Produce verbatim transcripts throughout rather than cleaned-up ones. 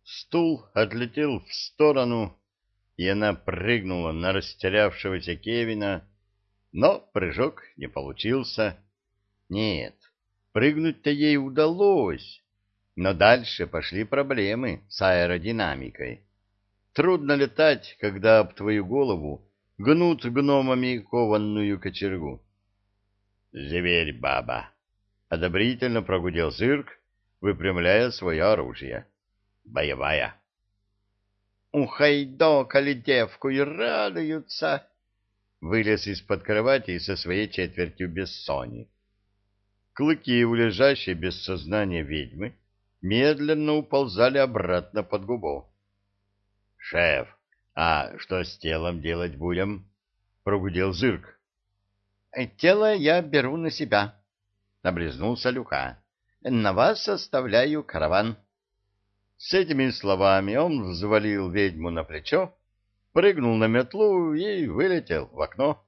Стул отлетел в сторону, и она прыгнула на растерявшегося Кевина, но прыжок не получился. Нет, прыгнуть-то ей удалось, но дальше пошли проблемы с аэродинамикой. Трудно летать, когда об твою голову гнут гномами кованную кочергу. «Зверь, баба!» — одобрительно прогудел Зырк, выпрямляя свое оружие. «Боевая!» «Ухайдокали девку и радуются!» — вылез из-под кровати со своей четвертью бессони. Клыки у лежащей без сознания ведьмы медленно уползали обратно под губу. — Шеф, а что с телом делать будем? — прогудел Зырк. — Тело я беру на себя, — облизнулся Люка. — На вас оставляю караван. С этими словами он взвалил ведьму на плечо, прыгнул на метлу и вылетел в окно.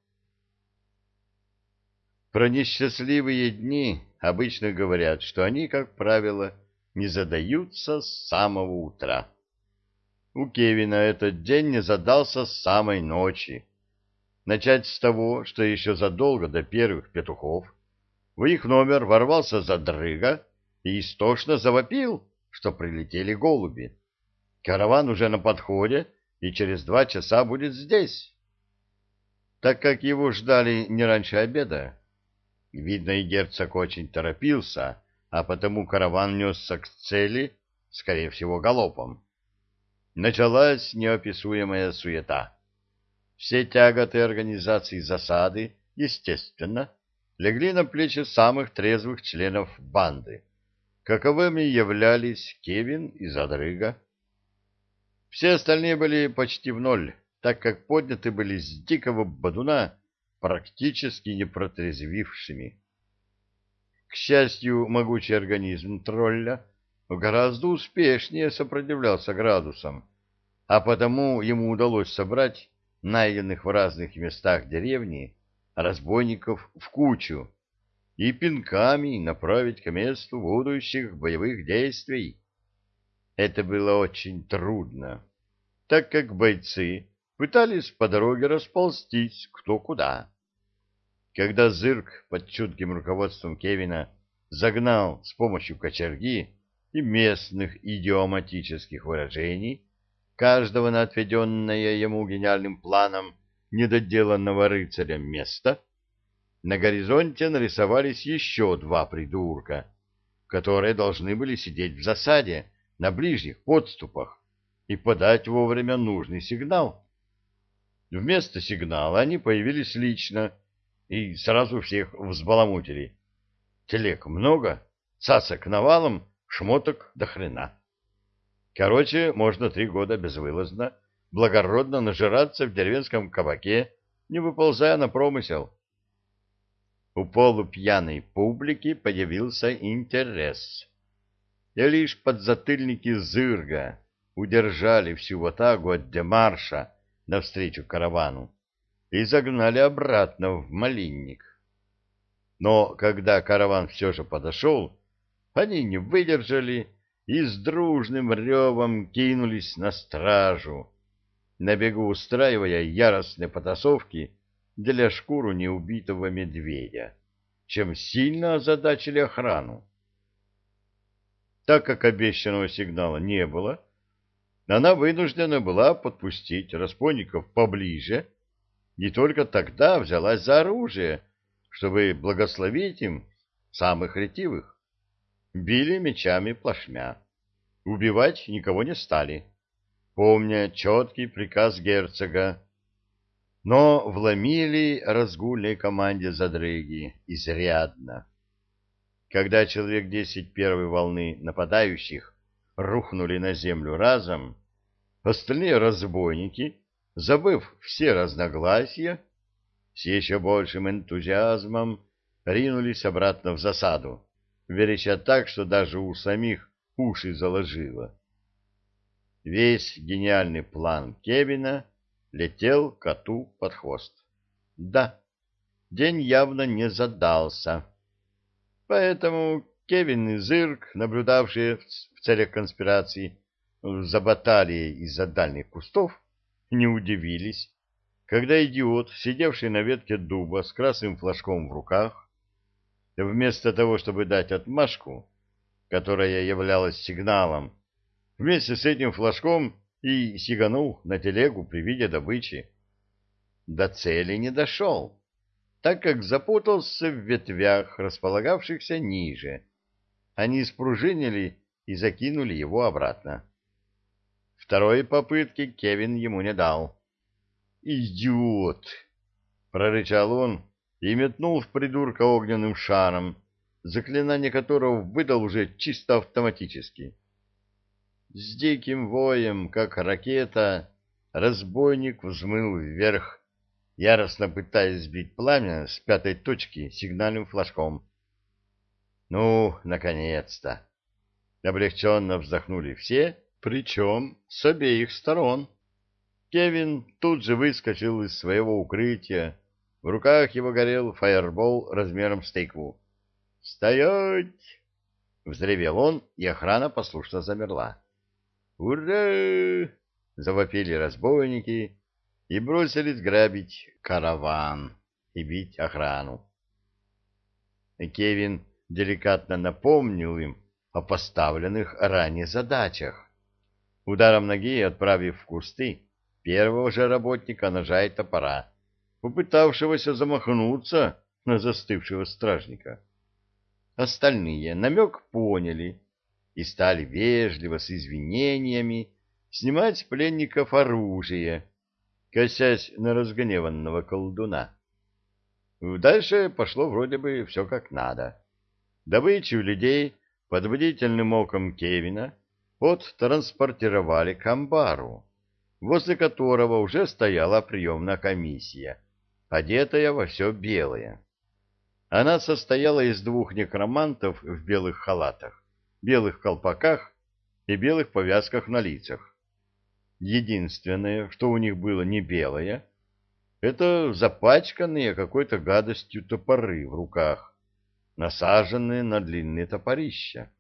Про несчастливые дни обычно говорят, что они, как правило, не задаются с самого утра. У Кевина этот день не задался с самой ночи. Начать с того, что еще задолго до первых петухов в их номер ворвался задрыга и истошно завопил, что прилетели голуби. Караван уже на подходе и через два часа будет здесь. Так как его ждали не раньше обеда, видно, и герцог очень торопился, а потому караван несся к цели, скорее всего, галопом. Началась неописуемая суета. Все тяготы организации засады, естественно, легли на плечи самых трезвых членов банды, каковыми являлись Кевин и Задрыга. Все остальные были почти в ноль, так как подняты были с дикого бодуна практически не протрезвившими. К счастью, могучий организм тролля гораздо успешнее сопротивлялся градусам, а потому ему удалось собрать найденных в разных местах деревни разбойников в кучу и пинками направить к месту будущих боевых действий. Это было очень трудно, так как бойцы пытались по дороге расползтись кто куда. Когда Зырк под чутким руководством Кевина загнал с помощью кочерги и местных идиоматических выражений каждого на отведенное ему гениальным планом недоделанного рыцарем место, на горизонте нарисовались еще два придурка, которые должны были сидеть в засаде на ближних подступах и подать вовремя нужный сигнал. Вместо сигнала они появились лично и сразу всех взбаламутили. Телег много, цацок навалом, шмоток до хрена. Короче, можно три года безвылазно, благородно нажираться в деревенском кабаке, не выползая на промысел. У полупьяной публики появился интерес. И лишь подзатыльники Зырга удержали всю ватагу от демарша навстречу каравану и загнали обратно в малинник. Но когда караван все же подошел, они не выдержали и с дружным ревом кинулись на стражу, на бегу устраивая яростные потасовки для шкуру неубитого медведя, чем сильно озадачили охрану. Так как обещанного сигнала не было, она вынуждена была подпустить разбойников поближе, и только тогда взялась за оружие, чтобы благословить им самых ретивых. Били мечами плашмя. Убивать никого не стали, помня четкий приказ герцога, но вломили разгульной команде задрыги изрядно. Когда человек десять первой волны нападающих рухнули на землю разом, остальные разбойники, забыв все разногласия, с еще большим энтузиазмом ринулись обратно в засаду, вереща так, что даже у самих уши заложило. Весь гениальный план Кевина летел коту под хвост. Да, день явно не задался. Поэтому Кевин и Зырк, наблюдавшие в целях конспирации, за баталией из-за дальних кустов, не удивились, когда идиот, сидевший на ветке дуба с красным флажком в руках, вместо того, чтобы дать отмашку, которая являлась сигналом, вместе с этим флажком и сиганул на телегу при виде добычи. До цели не дошел, так как запутался в ветвях, располагавшихся ниже. Они спружинили и закинули его обратно. Второй попытки Кевин ему не дал. «Идиот!» — прорычал он и метнул в придурка огненным шаром, заклинание которого выдал уже чисто автоматически. С диким воем, как ракета, разбойник взмыл вверх, яростно пытаясь сбить пламя с пятой точки сигнальным флажком. «Ну, наконец-то!» Облегченно вздохнули все, причем с обеих сторон. Кевин тут же выскочил из своего укрытия. В руках его горел фаербол размером с тыкву. «Стоять!» — взревел он, и охрана послушно замерла. «Ура!» — завопили разбойники и бросились грабить караван и бить охрану. Кевин деликатно напомнил им о поставленных ранее задачах, ударом ноги отправив в кусты первого же работника ножа и топора, попытавшегося замахнуться на застывшего стражника. Остальные намек поняли и стали вежливо с извинениями снимать с пленников оружие, косясь на разгневанного колдуна. Дальше пошло вроде бы все как надо. Добычу людей под бдительным оком Кевина оттранспортировали к амбару, возле которого уже стояла приемная комиссия, одетая во все белое. Она состояла из двух некромантов в белых халатах, белых колпаках и белых повязках на лицах. Единственное, что у них было не белое, это запачканные какой-то гадостью топоры в руках, насаженные на длинные топорища.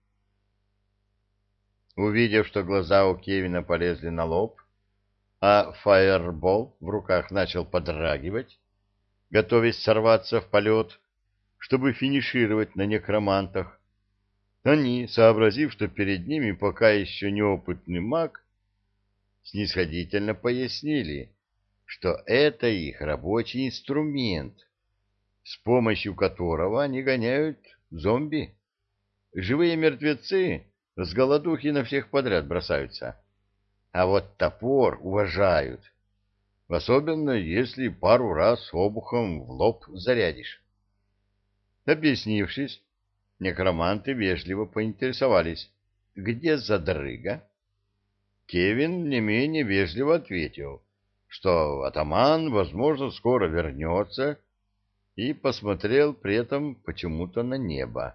Увидев, что глаза у Кевина полезли на лоб, а фаербол в руках начал подрагивать, готовясь сорваться в полет, чтобы финишировать на некромантах, они, сообразив, что перед ними пока еще неопытный маг, снисходительно пояснили, что это их рабочий инструмент, с помощью которого они гоняют зомби. Живые мертвецы с голодухи на всех подряд бросаются, а вот топор уважают, особенно если пару раз обухом в лоб зарядишь. Объяснившись, некроманты вежливо поинтересовались, где задрыга. Кевин не менее вежливо ответил, что атаман, возможно, скоро вернется, и посмотрел при этом почему-то на небо.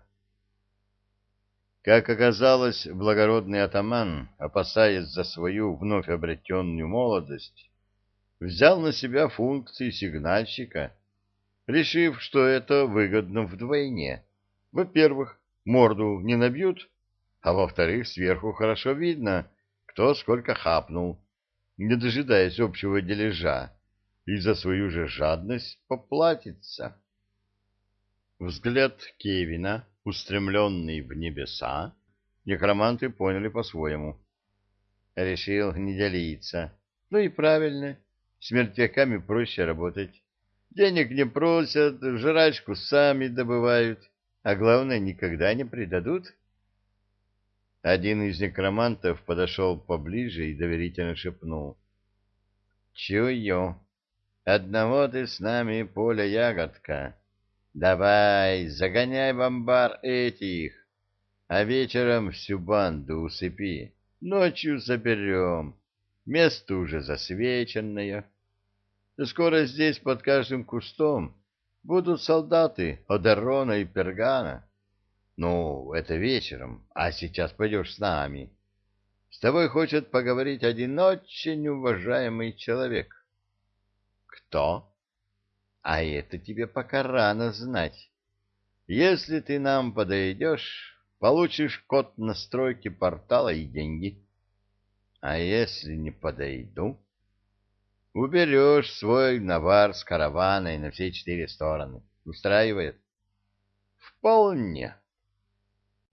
Как оказалось, благородный атаман, опасаясь за свою вновь обретенную молодость, взял на себя функции сигнальщика, решив, что это выгодно вдвойне. Во-первых, морду не набьют, а во-вторых, сверху хорошо видно, кто сколько хапнул, не дожидаясь общего дележа, и за свою же жадность поплатится. Взгляд Кевина, устремленный в небеса, некроманты поняли по-своему. Решил не делиться. Ну и правильно, с мертвяками проще работать. Денег не просят, жрачку сами добывают, а главное, никогда не предадут. Один из некромантов подошел поближе и доверительно шепнул. «Чую, одного ты с нами, Поля Ягодка. Давай, загоняй в амбар этих, а вечером всю банду усыпи. Ночью заберем, место уже засвеченное. Скоро здесь под каждым кустом будут солдаты Одерона и Пергана. Ну, это вечером, а сейчас пойдешь с нами. С тобой хочет поговорить один очень уважаемый человек». «Кто?» «А это тебе пока рано знать. Если ты нам подойдешь, получишь код настройки портала и деньги». А если не подойду? Уберешь свой навар с караваной на все четыре стороны. Устраивает? Вполне.